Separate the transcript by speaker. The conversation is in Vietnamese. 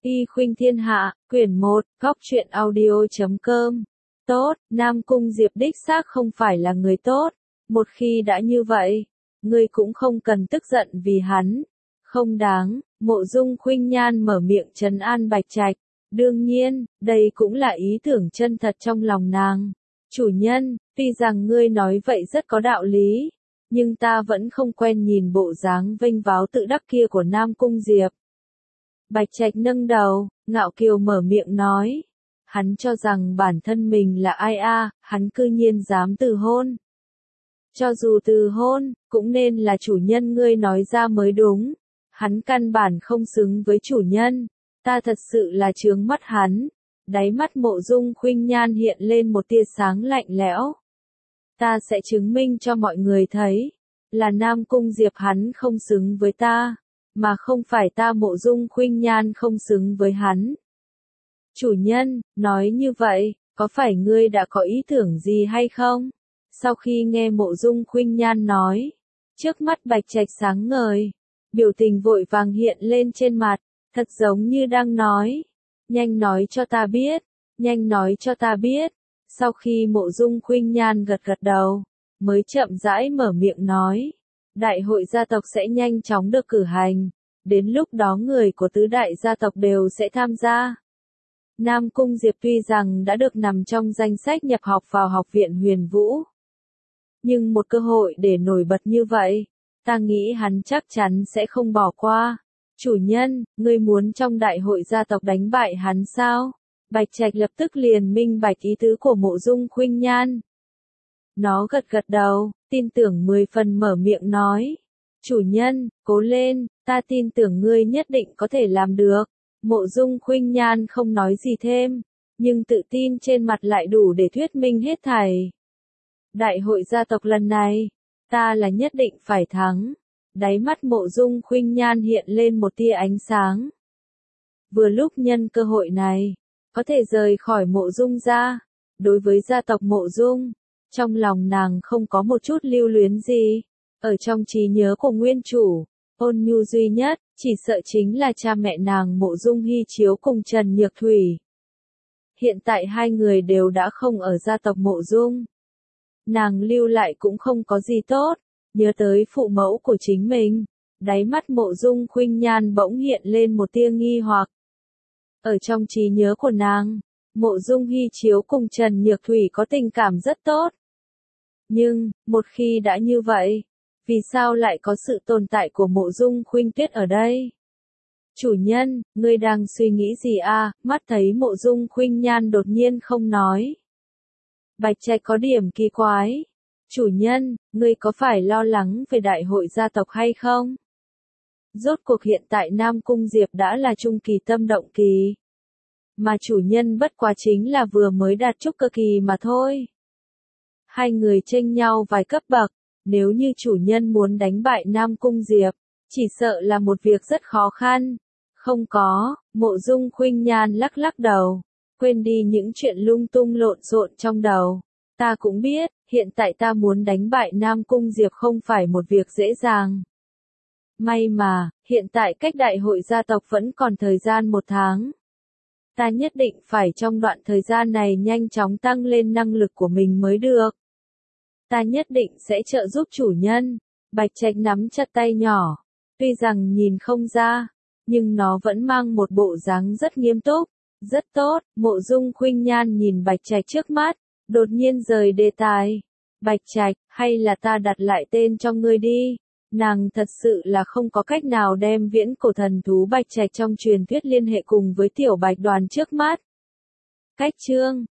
Speaker 1: Y Khuynh Thiên Hạ, quyển 1, góc truyện audio.com. Tốt, Nam Cung Diệp đích xác không phải là người tốt. Một khi đã như vậy, ngươi cũng không cần tức giận vì hắn. Không đáng, Mộ Dung Khuynh Nhan mở miệng trấn an Bạch Trạch. Đương nhiên, đây cũng là ý tưởng chân thật trong lòng nàng. Chủ nhân, tuy rằng ngươi nói vậy rất có đạo lý, nhưng ta vẫn không quen nhìn bộ dáng vênh váo tự đắc kia của Nam Cung Diệp. Bạch Trạch nâng đầu, ngạo kiều mở miệng nói. Hắn cho rằng bản thân mình là ai a, hắn cư nhiên dám từ hôn. Cho dù từ hôn, cũng nên là chủ nhân ngươi nói ra mới đúng. Hắn căn bản không xứng với chủ nhân. Ta thật sự là chướng mắt hắn. Đáy mắt Mộ Dung Khuynh Nhan hiện lên một tia sáng lạnh lẽo. Ta sẽ chứng minh cho mọi người thấy, là Nam Cung Diệp hắn không xứng với ta, mà không phải ta Mộ Dung Khuynh Nhan không xứng với hắn. Chủ nhân, nói như vậy, có phải ngươi đã có ý tưởng gì hay không? Sau khi nghe Mộ Dung Khuynh Nhan nói, trước mắt Bạch Trạch sáng ngời, biểu tình vội vàng hiện lên trên mặt, thật giống như đang nói, nhanh nói cho ta biết, nhanh nói cho ta biết. Sau khi Mộ Dung Khuynh Nhan gật gật đầu, mới chậm rãi mở miệng nói, đại hội gia tộc sẽ nhanh chóng được cử hành, đến lúc đó người của tứ đại gia tộc đều sẽ tham gia. Nam Cung Diệp tuy rằng đã được nằm trong danh sách nhập học vào học viện Huyền Vũ, nhưng một cơ hội để nổi bật như vậy, ta nghĩ hắn chắc chắn sẽ không bỏ qua. Chủ nhân, ngươi muốn trong đại hội gia tộc đánh bại hắn sao? Bạch Trạch lập tức liền minh bạch ý tứ của Mộ Dung Khuynh Nhan. Nó gật gật đầu, tin tưởng 10 phần mở miệng nói. Chủ nhân, cố lên, ta tin tưởng ngươi nhất định có thể làm được. Mộ Dung Khuynh Nhan không nói gì thêm, nhưng tự tin trên mặt lại đủ để thuyết minh hết thảy. Đại hội gia tộc lần này, ta là nhất định phải thắng. Đáy mắt Mộ Dung Khuynh Nhan hiện lên một tia ánh sáng. Vừa lúc nhân cơ hội này, có thể rời khỏi Mộ Dung gia. Đối với gia tộc Mộ Dung, trong lòng nàng không có một chút lưu luyến gì. Ở trong trí nhớ của nguyên chủ, ôn nhu duy nhất, chỉ sợ chính là cha mẹ nàng Mộ Dung Hy Chiếu cùng Trần Nhược Thủy. Hiện tại hai người đều đã không ở gia tộc Mộ Dung. Nàng lưu lại cũng không có gì tốt, nhớ tới phụ mẫu của chính mình, đáy mắt Mộ Dung Khuynh Nhan bỗng hiện lên một tia nghi hoặc. Ở trong trí nhớ của nàng, Mộ Dung Hy Chiếu cùng Trần Nhược Thủy có tình cảm rất tốt. Nhưng, một khi đã như vậy, vì sao lại có sự tồn tại của Mộ Dung Khuynh Tuyết ở đây? Chủ nhân, ngươi đang suy nghĩ gì à? Mắt thấy Mộ Dung Khuynh Nhan đột nhiên không nói. Bạch Trạch có điểm kỳ quái. Chủ nhân, ngươi có phải lo lắng về đại hội gia tộc hay không? Rốt cuộc hiện tại Nam Cung Diệp đã là trung kỳ tâm động kỳ. Mà chủ nhân bất quá chính là vừa mới đạt trúc cơ kỳ mà thôi. Hai người chênh nhau vài cấp bậc, nếu như chủ nhân muốn đánh bại Nam Cung Diệp, chỉ sợ là một việc rất khó khăn. Không có, Mộ Dung Khuynh Nhan lắc lắc đầu, quên đi những chuyện lung tung lộn xộn trong đầu. Ta cũng biết, hiện tại ta muốn đánh bại Nam Cung Diệp không phải một việc dễ dàng. May mà, hiện tại cách đại hội gia tộc vẫn còn thời gian 1 tháng. Ta nhất định phải trong đoạn thời gian này nhanh chóng tăng lên năng lực của mình mới được. Ta nhất định sẽ trợ giúp chủ nhân. Bạch Trạch nắm chặt tay nhỏ. Tuy rằng nhìn không ra, nhưng nó vẫn mang một bộ dáng rất nghiêm túc. Rất tốt, Mộ Dung Khuynh Nhan nhìn Bạch Trạch trước mắt, đột nhiên rời đề tài. Bạch Trạch, hay là ta đặt lại tên cho ngươi đi. Nàng thật sự là không có cách nào đem viễn cổ thần thú Bạch Trạch trong truyền thuyết liên hệ cùng với tiểu Bạch Đoàn trước mắt. Cách chương